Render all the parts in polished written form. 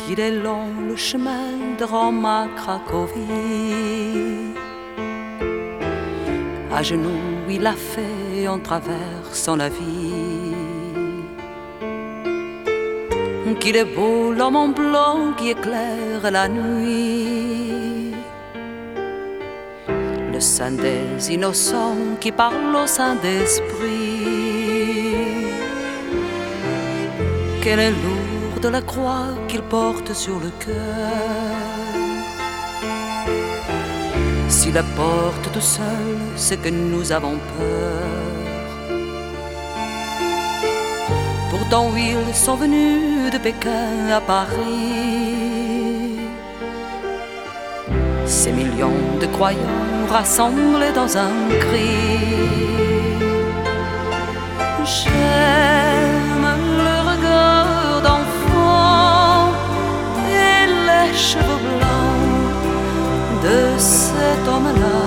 qu'il est long le chemin de Rome à Cracovie. À genoux, il a fait en traversant la vie. Qu'il est beau l'homme en blanc qui éclaire la nuit. Le sein des innocents qui parle au sein d'esprit. Qu'elle est lourde la croix qu'il porte sur le cœur. S'il la porte tout seul, c'est que nous avons peur. Pourtant ils sont venus de Pékin à Paris. Ces millions de croyants rassemblés dans un cri. J'aime le regard d'enfant et les cheveux blancs de cet homme-là.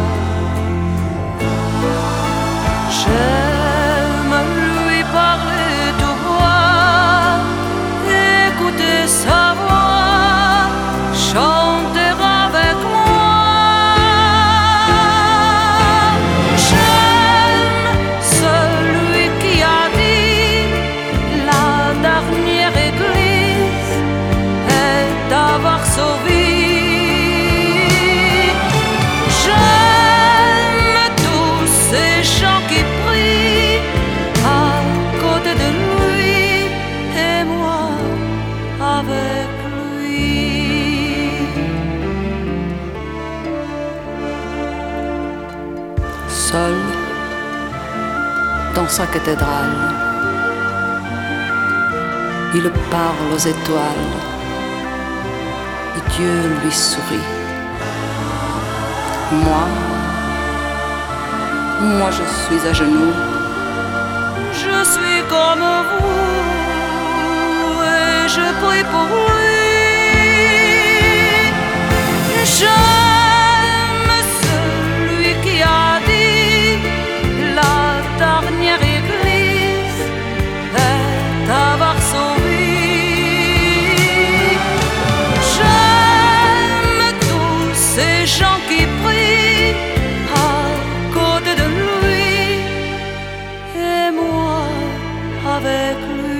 J'aime lui parler tout bas, écouter sa voix, chanter avec moi. J'aime celui qui a dit la dernière église est à Varsovie. Seul dans sa cathédrale, il parle aux étoiles et Dieu lui sourit. Moi je suis à genoux, je suis comme vous et je prie pour lui. J'aime celui qui a dit la dernière église est à Varsovie. J'aime tous ces gens qui prient à côté de lui et moi avec lui.